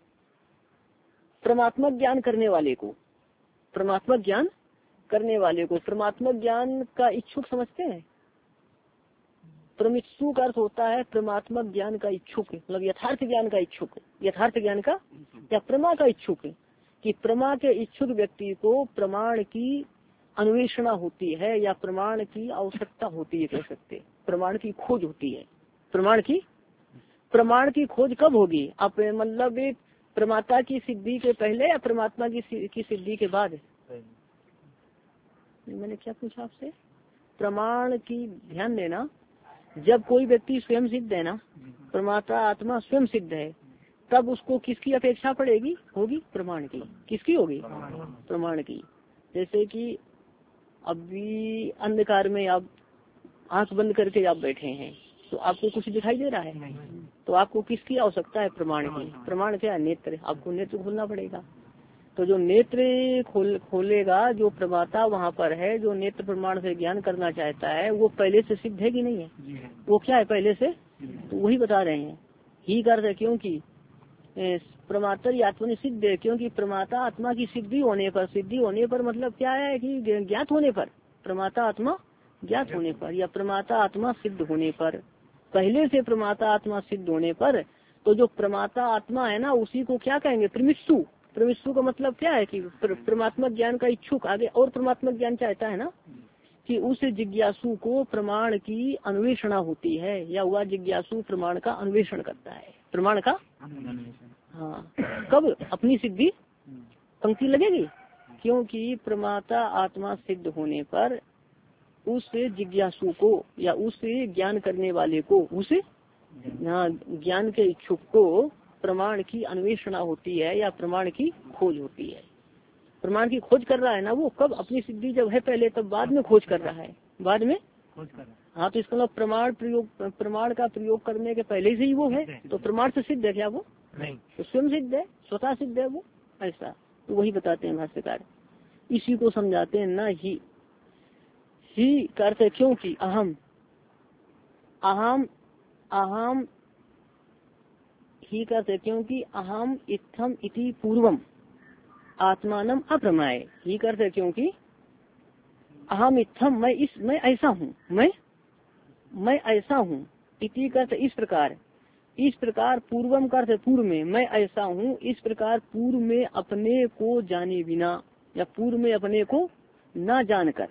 परमात्मक ज्ञान करने वाले को, परमात्मक ज्ञान करने वाले को, परमात्मक ज्ञान का इच्छुक समझते हैं। प्रमित्सु का अर्थ होता है परमात्मक ज्ञान का इच्छुक, मतलब यथार्थ ज्ञान का इच्छुक, यथार्थ ज्ञान का या प्रमा का इच्छुक, कि प्रमा के इच्छुक व्यक्ति को प्रमाण की अन्वेषणा होती है या प्रमाण की आवश्यकता होती है, कह सकते प्रमाण की खोज होती है। प्रमाण की प्रमाण की खोज कब होगी? आप मतलब प्रमाता की सिद्धि के पहले या परमात्मा की की सिद्धि के बाद? मैंने क्या पूछा आपसे? प्रमाण की ध्यान देना, जब कोई व्यक्ति स्वयं सिद्ध है ना, प्रमाता आत्मा स्वयं सिद्ध है, तब उसको किसकी अपेक्षा पड़ेगी? होगी प्रमाण की। किसकी होगी? प्रमाण की। जैसे कि अभी अंधकार में आप आंख बंद करके आप बैठे हैं, तो आपको कुछ दिखाई दे रहा है, तो आपको किसकी आवश्यकता है? प्रमाण की। प्रमाण क्या है? नेत्र। आपको नेत्र खोलना पड़ेगा। तो जो नेत्र खोल खोलेगा, जो प्रमाता वहाँ पर है, जो नेत्र प्रमाण से ज्ञान करना चाहता है, वो पहले से सिद्ध है कि नहीं है? वो क्या है? पहले से। तो वही बता रहे हैं ही कर रहे, क्योंकि प्रमाता आत्मा सिद्ध है, क्योंकि प्रमाता आत्मा की सिद्धि होने पर, सिद्धि होने पर मतलब क्या है कि ज्ञात होने पर, प्रमाता आत्मा ज्ञात होने पर या प्रमाता आत्मा सिद्ध होने पर, पहले से प्रमाता आत्मा सिद्ध होने पर, तो जो प्रमाता आत्मा है ना, उसी को क्या कहेंगे? प्रमिष्सु। प्रमिष्सु का मतलब क्या है कि परमात्मा ज्ञान का इच्छुक, आगे और परमात्मा ज्ञान चाहता है ना, कि उस जिज्ञासु को प्रमाण की अन्वेषणा होती है, या वह जिज्ञासु प्रमाण का अन्वेषण करता है। प्रमाण का हाँ, कब? अपनी सिद्धि। पंक्ति लगेगी, क्योंकि प्रमाता आत्मा सिद्ध होने पर उस जिज्ञासु को या उस ज्ञान करने वाले को, उस ज्ञान के इच्छुक को प्रमाण की अन्वेषणा होती है या प्रमाण की खोज होती है। प्रमाण की खोज कर रहा है ना वो, कब? अपनी सिद्धि जब है पहले, तब बाद में खोज कर रहा है, बाद में खोज कर रहा है। हाँ, तो इसका मतलब प्रमाण प्रयोग, प्रमाण का प्रयोग करने के पहले से ही वो है, तो प्रमाण से सिद्ध है क्या वो? नहीं, तो स्वयं सिद्ध है, स्वतः सिद्ध है वो, ऐसा। तो वही बताते हैं भाष्यकार, इसी को समझाते हैं ना। ही ही करते क्योंकि अहम अहम अहम ही करते क्योंकि अहम इत्थम इति पूर्वम आत्मानम अप्रमाय। ही करते क्योंकि अहम इत्थम, मैं इस मैं ऐसा हूँ, मैं मैं ऐसा हूँ, इति करते इस प्रकार, इस प्रकार पूर्वम करते पूर्व में, मैं ऐसा हूँ इस प्रकार पूर्व में अपने को जाने बिना या पूर्व में अपने को न जानकर,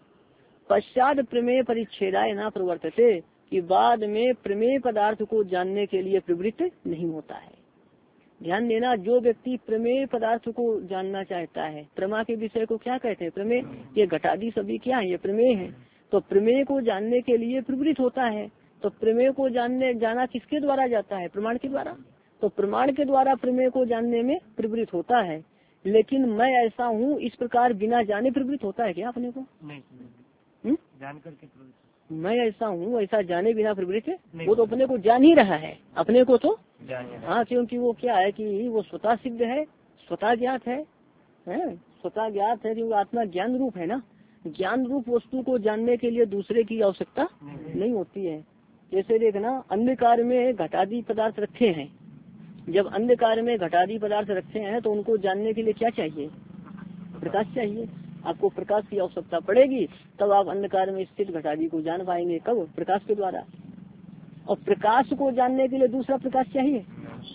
पश्चात प्रमेय परिच्छेदाय न प्रवर्तते, कि बाद में प्रमेय पदार्थ को जानने के लिए प्रवृत्त नहीं होता है। ध्यान देना, जो व्यक्ति प्रमेय पदार्थ को जानना चाहता है, प्रमा के विषय को क्या कहते हैं? प्रमेय। ये घटादी सभी क्या है? ये प्रमेय है। तो प्रमेय को जानने के लिए प्रवृत्त होता है। तो प्रमेय को जानने जाना किसके द्वारा जाता है? प्रमाण के द्वारा। तो प्रमाण के द्वारा प्रमेय को जानने में प्रवृत्त होता है, लेकिन मैं ऐसा हूँ इस प्रकार बिना जाने प्रवृत्त होता है क्या अपने को? नहीं, जान करके मैं ऐसा हूँ ऐसा जाने बिना प्रवृत्त, वो तो अपने को जान ही रहा है, अपने को तो हाँ, क्योंकि वो क्या है कि वो स्वतः सिद्ध है, स्वतः ज्ञात है, है? स्वतः ज्ञात है, क्योंकि आत्मा ज्ञान रूप है ना। ज्ञान रूप वस्तु को जानने के लिए दूसरे की आवश्यकता नहीं, नहीं होती है। जैसे देखना, अंधकार में घटादी पदार्थ रखे हैं, जब अंधकार में घटादी पदार्थ रखे हैं तो उनको जानने के लिए क्या चाहिए? प्रकाश चाहिए। आपको प्रकाश की आवश्यकता पड़ेगी, तब आप अंधकार में स्थित घटादी को जान पाएंगे। कब? प्रकाश के द्वारा। और प्रकाश को जानने के लिए दूसरा प्रकाश चाहिए?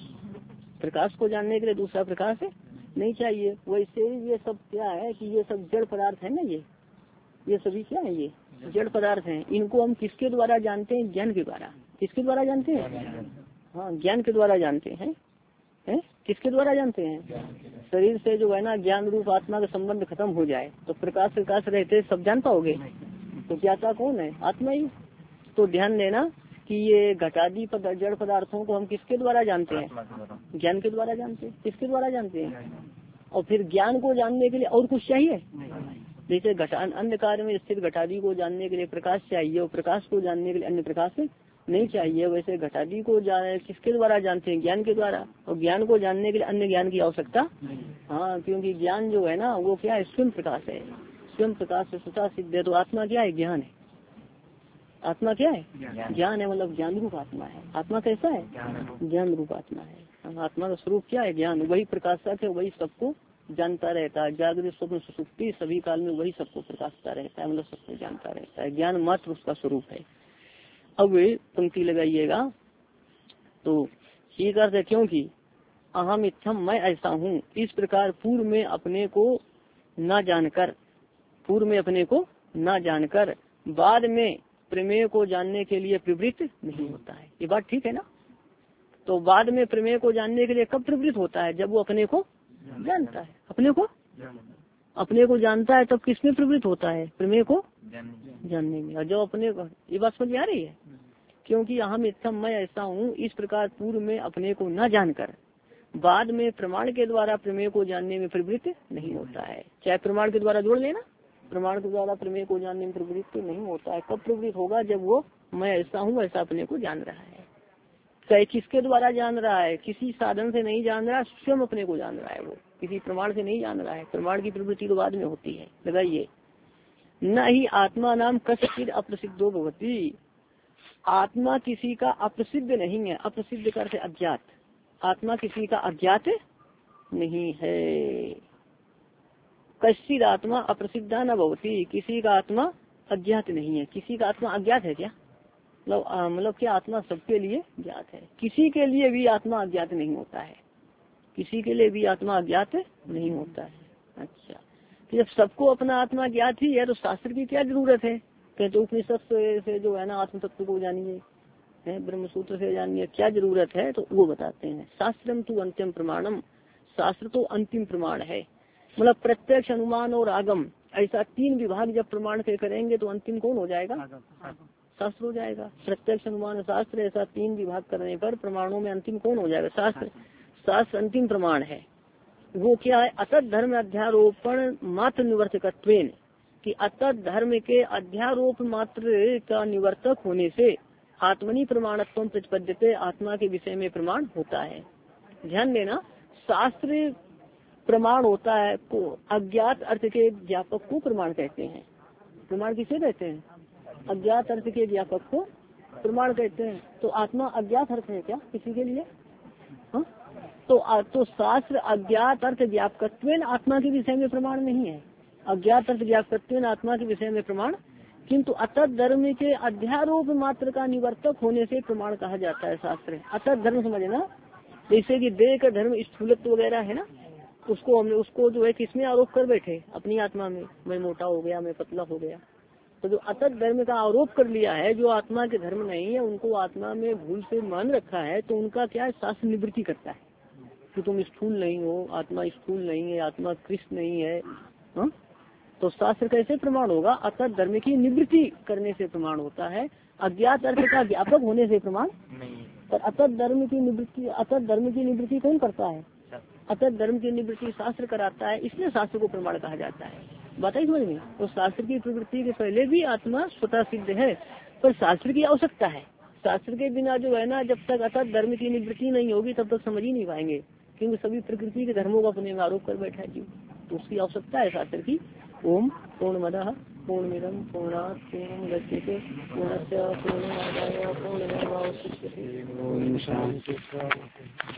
प्रकाश को जानने के लिए दूसरा प्रकाश नहीं चाहिए। वैसे ये सब क्या है कि ये सब जड़ पदार्थ है ना, ये ये सभी क्या है? ये जड़ पदार्थ हैं। इनको हम किसके द्वारा जानते हैं? ज्ञान के द्वारा। किसके द्वारा जानते हैं? हाँ, ज्ञान के द्वारा जानते हैं। है? किसके द्वारा जानते हैं? शरीर से जो है ना ज्ञान रूप आत्मा का संबंध खत्म हो जाए तो प्रकाश प्रकाश रहते सब जान पाओगे। तो ज्ञाता कौन है? आत्मा ही। तो ध्यान देना कि ये घटादी पद, जड़ पदार्थों को हम किसके द्वारा जानते हैं? ज्ञान के द्वारा जानते हैं। किसके द्वारा जानते हैं? और फिर ज्ञान को जानने के लिए और कुछ चाहिए? जैसे घटा अंधकार में स्थित घटादी को जानने के लिए प्रकाश चाहिए, और प्रकाश को जानने के लिए अन्य प्रकाश नहीं चाहिए। वैसे घटादी को जाने किसके द्वारा जानते हैं? ज्ञान के द्वारा। और ज्ञान को जानने के लिए अन्य ज्ञान की आवश्यकता हाँ, क्योंकि ज्ञान जो है ना वो क्या है? स्वयं प्रकाश है, स्वयं प्रकाश से स्वतः सिद्ध है। तो आत्मा क्या है? ज्ञान है। आत्मा क्या है? ज्ञान है, मतलब ज्ञान रूप आत्मा है। आत्मा कैसा है? ज्ञान रूप आत्मा है। आत्मा का स्वरूप क्या है? ज्ञान। वही प्रकाशक है, वही सबको जानता रहता है। जागृत स्वप्न सुषुप्ति सभी काल में वही सबको प्रकाशता रहता है, मतलब सबको जानता रहता है। ज्ञान मात्र उसका स्वरूप है। अब पंक्ति लगाइएगा, तो ये करते क्योंकि अहम इत्थम, मैं ऐसा हूँ इस प्रकार पूर्व में अपने को न जानकर, पूर्व में अपने को न जानकर बाद में प्रमेय को जानने के लिए प्रवृत्त नहीं होता है। ये बात ठीक है ना? तो बाद में प्रमेय को जानने के लिए कब प्रवृत्त होता है? जब वो अपने को जानता है, अपने को अपने को जानता है तब किसमें प्रवृत्त होता है? प्रमेय को जानने में। और जब अपने को, ये बात समझ आ रही है? क्योंकि अहम इत्थम मैं ऐसा हूँ, इस प्रकार पूर्व में अपने को न जानकर बाद में प्रमाण के द्वारा प्रमेय को जानने में प्रवृत्त नहीं होता है। चाहे प्रमाण के द्वारा जोड़ लेना, प्रमाण के द्वारा प्रमेय को जानने में प्रवृत्त नहीं होता है। कब प्रवृत्त होगा? जब वो मैं ऐसा हूँ ऐसा अपने को जान रहा है। चाहे किसके द्वारा जान रहा है? किसी साधन से नहीं जान रहा, स्वयं अपने को जान रहा है। वो किसी प्रमाण से नहीं जान रहा है। प्रमाण की प्रवृत्ति तो बाद में होती है। लगाइए, न ही आत्मा नाम कश्चित् अप्रसिद्धो भवति। आत्मा किसी का अप्रसिद्ध नहीं है। अप्रसिद्ध कर से अज्ञात। आत्मा किसी का अज्ञात नहीं है। कश्चित् आत्मा अप्रसिद्धा न भवति। किसी का आत्मा अज्ञात नहीं है। किसी का आत्मा अज्ञात है क्या? मतलब मतलब क्या आत्मा सबके लिए ज्ञात है? किसी के लिए भी आत्मा अज्ञात नहीं होता है। किसी के लिए भी आत्मा अज्ञात नहीं होता है। अच्छा, तो जब सबको अपना आत्मा ज्ञात ही है तो शास्त्र की क्या जरूरत है? कहते उपनिषद से, से जो है ना आत्म तत्व को जानिए, ब्रह्म सूत्र से जानिए, क्या जरूरत है? तो वो बताते हैं। शास्त्रम तो अंतिम प्रमाणम। शास्त्र तो अंतिम प्रमाण है। मतलब प्रत्यक्ष, अनुमान और आगम, ऐसा तीन विभाग जब प्रमाण के करेंगे तो अंतिम कौन हो जाएगा? शास्त्र हो जाएगा। प्रत्यक्ष, अनुमान, शास्त्र, ऐसा तीन विभाग करने पर प्रमाणों में अंतिम कौन हो जाएगा? शास्त्र। शास्त्र अंतिम प्रमाण है। वो क्या है? अतत धर्म अध्यारोपण मात्र निवर्तकत्वेन, कि अतत धर्म के अध्यारोप मात्र का निवर्तक होने से आत्मनि प्रमाणत्व प्रतिपद्यते, आत्मा के विषय में प्रमाण होता है। ध्यान देना, शास्त्र प्रमाण होता है को अज्ञात अर्थ के व्यापक को प्रमाण कहते हैं। प्रमाण किसे कहते हैं? अज्ञात अर्थ के व्यापक को प्रमाण कहते हैं। तो आत्मा अज्ञात अर्थ है क्या किसी के लिए? हा? तो तो शास्त्र अज्ञात अर्थ व्यापकत्वेन आत्मा के विषय में प्रमाण नहीं है। अज्ञात अर्थ व्यापकत्वेन आत्मा के विषय में प्रमाण, किंतु अतत धर्म के अध्यारोप मात्र का निवर्तक होने से प्रमाण कहा जाता है शास्त्र। अतत धर्म समझना, जैसे कि देह का धर्म स्थूलत्व वगैरह है ना, उसको हमने उसको जो है किसमें आरोप कर बैठे? अपनी आत्मा में। मैं मोटा हो गया, मैं पतला हो गया। तो जो अतत धर्म का आरोप कर लिया है, जो आत्मा के धर्म नहीं है, उनको आत्मा में भूल से मान रखा है, तो उनका क्या है? शास्त्र निवृत्ति करता है कि तुम स्थूल नहीं हो, आत्मा स्थूल नहीं है, आत्मा कृष्ण नहीं है। हा? तो शास्त्र कैसे प्रमाण होगा? अतत धर्म की निवृत्ति करने से प्रमाण होता है। अज्ञात अर्थ का व्यापक होने से प्रमाण नहीं। पर अतत धर्म की निवृत्ति, अतत धर्म की निवृत्ति कौन करता है? अतत धर्म की निवृत्ति शास्त्र कराता है, इसलिए शास्त्र को प्रमाण कहा जाता है। बात है समझ में? तो शास्त्र की प्रवृत्ति के पहले भी आत्मा स्वतः सिद्ध है, पर शास्त्र की आवश्यकता है। शास्त्र के बिना जो है ना, जब तक अतत धर्म की निवृत्ति नहीं होगी तब तक समझ ही नहीं पाएंगे, क्योंकि सभी प्रकृति के धर्मों का अपने में आरोप कर बैठा है जीव। तो उसकी आवश्यकता है शास्त्र की। ओम पूर्णमदः पूर्णमिदं पूर्णात् पूर्णमुदच्यते पूर्णस्य पूर्णमादाय पूर्णमेवावशिष्यते।